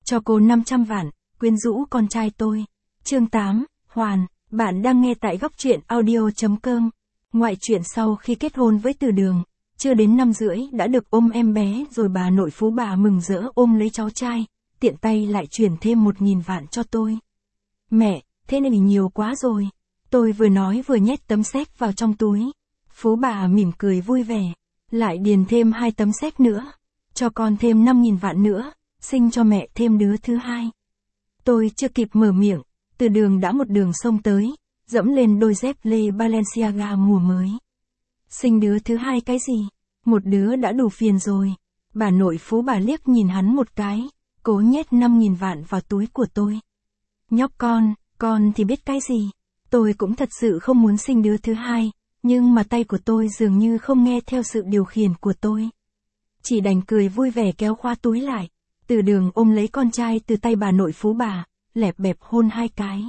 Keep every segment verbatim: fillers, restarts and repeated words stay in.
cho cô năm trăm vạn, quyến rũ con trai tôi. Chương tám, Hoàn, bạn đang nghe tại góc truyện audio chấm com. Ngoại truyện sau khi kết hôn với Từ Đường, chưa đến năm rưỡi đã được ôm em bé rồi bà nội Phú bà mừng rỡ ôm lấy cháu trai, tiện tay lại chuyển thêm một nghìn vạn cho tôi. Mẹ, thế này nhiều quá rồi. Tôi vừa nói vừa nhét tấm séc vào trong túi. Phú bà mỉm cười vui vẻ, lại điền thêm hai tấm séc nữa, cho con thêm năm nghìn vạn nữa, sinh cho mẹ thêm đứa thứ hai. Tôi chưa kịp mở miệng, Từ Đường đã một đường xông tới, dẫm lên đôi dép lê Balenciaga mùa mới. Sinh đứa thứ hai cái gì? Một đứa đã đủ phiền rồi. Bà nội Phú bà liếc nhìn hắn một cái, cố nhét năm nghìn vạn vào túi của tôi. Nhóc con, con thì biết cái gì? Tôi cũng thật sự không muốn sinh đứa thứ hai, nhưng mà tay của tôi dường như không nghe theo sự điều khiển của tôi. Chỉ đành cười vui vẻ kéo khóa túi lại. Từ Đường ôm lấy con trai từ tay bà nội Phú bà, lẹp bẹp hôn hai cái.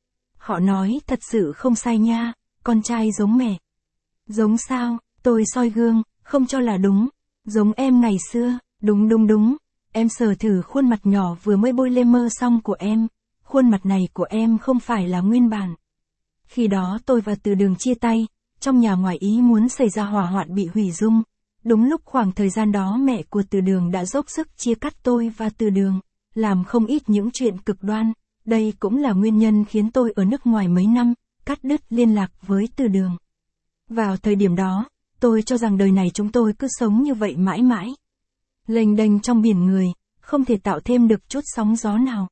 Họ nói thật sự không sai nha, con trai giống mẹ. Giống sao? Tôi soi gương, không cho là đúng. Giống em ngày xưa, đúng đúng đúng. Em sờ thử khuôn mặt nhỏ vừa mới bôi lê mơ xong của em. Khuôn mặt này của em không phải là nguyên bản. Khi đó tôi và Từ Đường chia tay, trong nhà ngoài ý muốn xảy ra hỏa hoạn bị hủy dung. Đúng lúc khoảng thời gian đó mẹ của Từ Đường đã dốc sức chia cắt tôi và Từ Đường, làm không ít những chuyện cực đoan. Đây cũng là nguyên nhân khiến tôi ở nước ngoài mấy năm, cắt đứt liên lạc với Từ Đường. Vào thời điểm đó, tôi cho rằng đời này chúng tôi cứ sống như vậy mãi mãi. Lênh đênh trong biển người, không thể tạo thêm được chút sóng gió nào.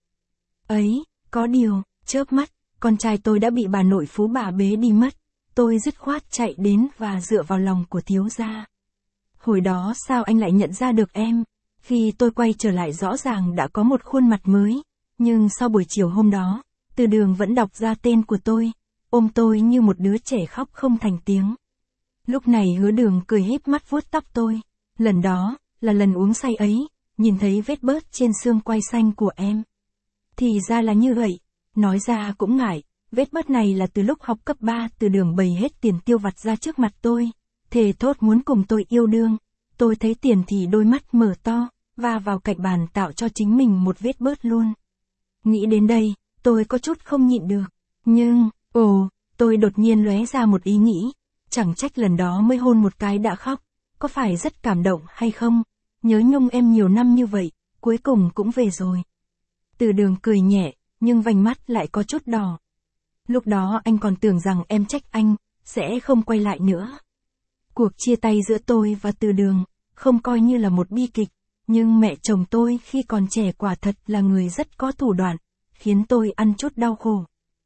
Ấy, có điều, chớp mắt, con trai tôi đã bị bà nội Phú bà bế đi mất. Tôi dứt khoát chạy đến và dựa vào lòng của thiếu gia. Hồi đó sao anh lại nhận ra được em? Khi tôi quay trở lại rõ ràng đã có một khuôn mặt mới. Nhưng sau buổi chiều hôm đó, Từ Đường vẫn đọc ra tên của tôi, ôm tôi như một đứa trẻ khóc không thành tiếng. Lúc này Hứa Đường cười híp mắt vuốt tóc tôi. Lần đó, là lần uống say ấy, nhìn thấy vết bớt trên xương quai xanh của em. Thì ra là như vậy, nói ra cũng ngại, vết bớt này là từ lúc học cấp ba Từ Đường bày hết tiền tiêu vặt ra trước mặt tôi, thề thốt muốn cùng tôi yêu đương. Tôi thấy tiền thì đôi mắt mở to, và vào cạnh bàn tạo cho chính mình một vết bớt luôn. Nghĩ đến đây, tôi có chút không nhịn được. Nhưng, ồ, tôi đột nhiên lóe ra một ý nghĩ. Chẳng trách lần đó mới hôn một cái đã khóc. Có phải rất cảm động hay không? Nhớ nhung em nhiều năm như vậy, cuối cùng cũng về rồi. Từ Đường cười nhẹ, nhưng vành mắt lại có chút đỏ. Lúc đó anh còn tưởng rằng em trách anh, sẽ không quay lại nữa. Cuộc chia tay giữa tôi và Từ Đường, không coi như là một bi kịch. Nhưng mẹ chồng tôi khi còn trẻ quả thật là người rất có thủ đoạn, khiến tôi ăn chút đau khổ.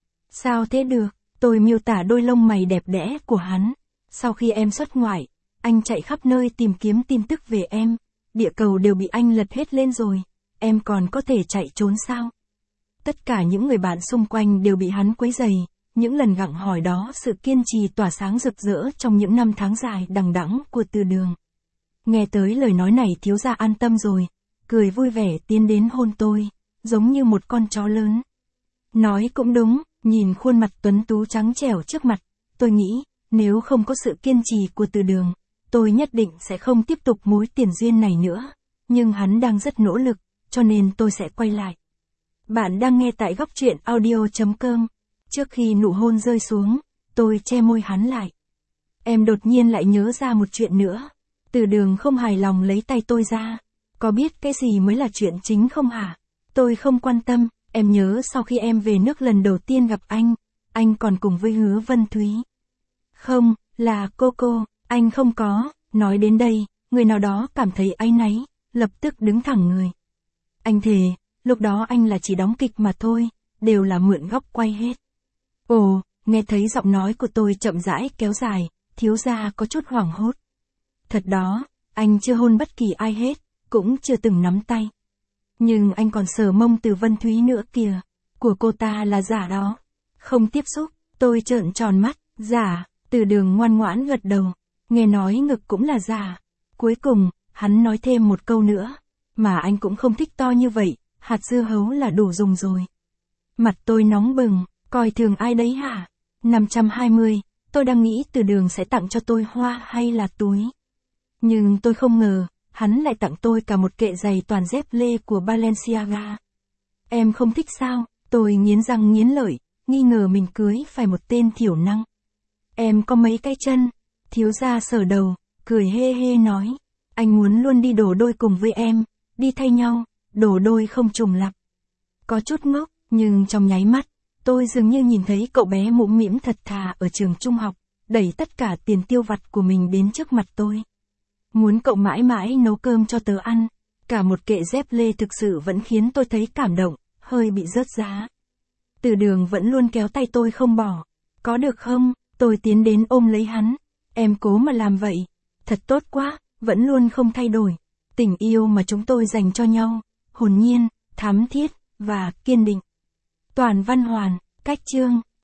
Sao thế được? Tôi miêu tả đôi lông mày đẹp đẽ của hắn. Sau khi em xuất ngoại, anh chạy khắp nơi tìm kiếm tin tức về em. Địa cầu đều bị anh lật hết lên rồi. Em còn có thể chạy trốn sao? Tất cả những người bạn xung quanh đều bị hắn quấy rầy. Những lần gặng hỏi đó sự kiên trì tỏa sáng rực rỡ trong những năm tháng dài đằng đẵng của Từ Đường. Nghe tới lời nói này thiếu gia an tâm rồi, cười vui vẻ tiến đến hôn tôi, giống như một con chó lớn. Nói cũng đúng, nhìn khuôn mặt tuấn tú trắng trẻo trước mặt, tôi nghĩ, nếu không có sự kiên trì của Từ Đường, tôi nhất định sẽ không tiếp tục mối tiền duyên này nữa. Nhưng hắn đang rất nỗ lực, cho nên tôi sẽ quay lại. Bạn đang nghe tại góc truyện audio chấm com. Trước khi nụ hôn rơi xuống, tôi che môi hắn lại. Em đột nhiên lại nhớ ra một chuyện nữa. Từ Đường không hài lòng lấy tay tôi ra. Có biết cái gì mới là chuyện chính không hả? Tôi không quan tâm, em nhớ sau khi em về nước lần đầu tiên gặp anh, anh còn cùng với Hứa Vân Thúy. Không, là cô cô, anh không có. Nói đến đây, người nào đó cảm thấy áy náy, lập tức đứng thẳng người. Anh thề, lúc đó anh là chỉ đóng kịch mà thôi, đều là mượn góc quay hết. Ồ, nghe thấy giọng nói của tôi chậm rãi kéo dài, thiếu gia có chút hoảng hốt. Thật đó, anh chưa hôn bất kỳ ai hết, cũng chưa từng nắm tay. Nhưng anh còn sờ mông Từ Vân Thúy nữa kìa, của cô ta là giả đó. Không tiếp xúc, tôi trợn tròn mắt, giả, Từ Đường ngoan ngoãn gật đầu, nghe nói ngực cũng là giả. Cuối cùng, hắn nói thêm một câu nữa, mà anh cũng không thích to như vậy, hạt dưa hấu là đủ dùng rồi. Mặt tôi nóng bừng, coi thường ai đấy hả? năm trăm hai mươi, tôi đang nghĩ Từ Đường sẽ tặng cho tôi hoa hay là túi. Nhưng tôi không ngờ, hắn lại tặng tôi cả một kệ giày toàn dép lê của Balenciaga. Em không thích sao? Tôi nghiến răng nghiến lợi, nghi ngờ mình cưới phải một tên thiểu năng. Em có mấy cái chân? Thiếu gia sờ đầu, cười hê hê nói. Anh muốn luôn đi đổ đôi cùng với em, đi thay nhau, đổ đôi không trùng lặp. Có chút ngốc, nhưng trong nháy mắt, tôi dường như nhìn thấy cậu bé mũm mĩm thật thà ở trường trung học, đẩy tất cả tiền tiêu vặt của mình đến trước mặt tôi. Muốn cậu mãi mãi nấu cơm cho tớ ăn. Cả một kệ dép lê thực sự vẫn khiến tôi thấy cảm động, hơi bị rớt giá. Từ Đường vẫn luôn kéo tay tôi không bỏ. Có được không? Tôi tiến đến ôm lấy hắn. Em cố mà làm vậy. Thật tốt quá, vẫn luôn không thay đổi. Tình yêu mà chúng tôi dành cho nhau, hồn nhiên, thắm thiết, và kiên định. Toàn Văn Hoàn, cách chương,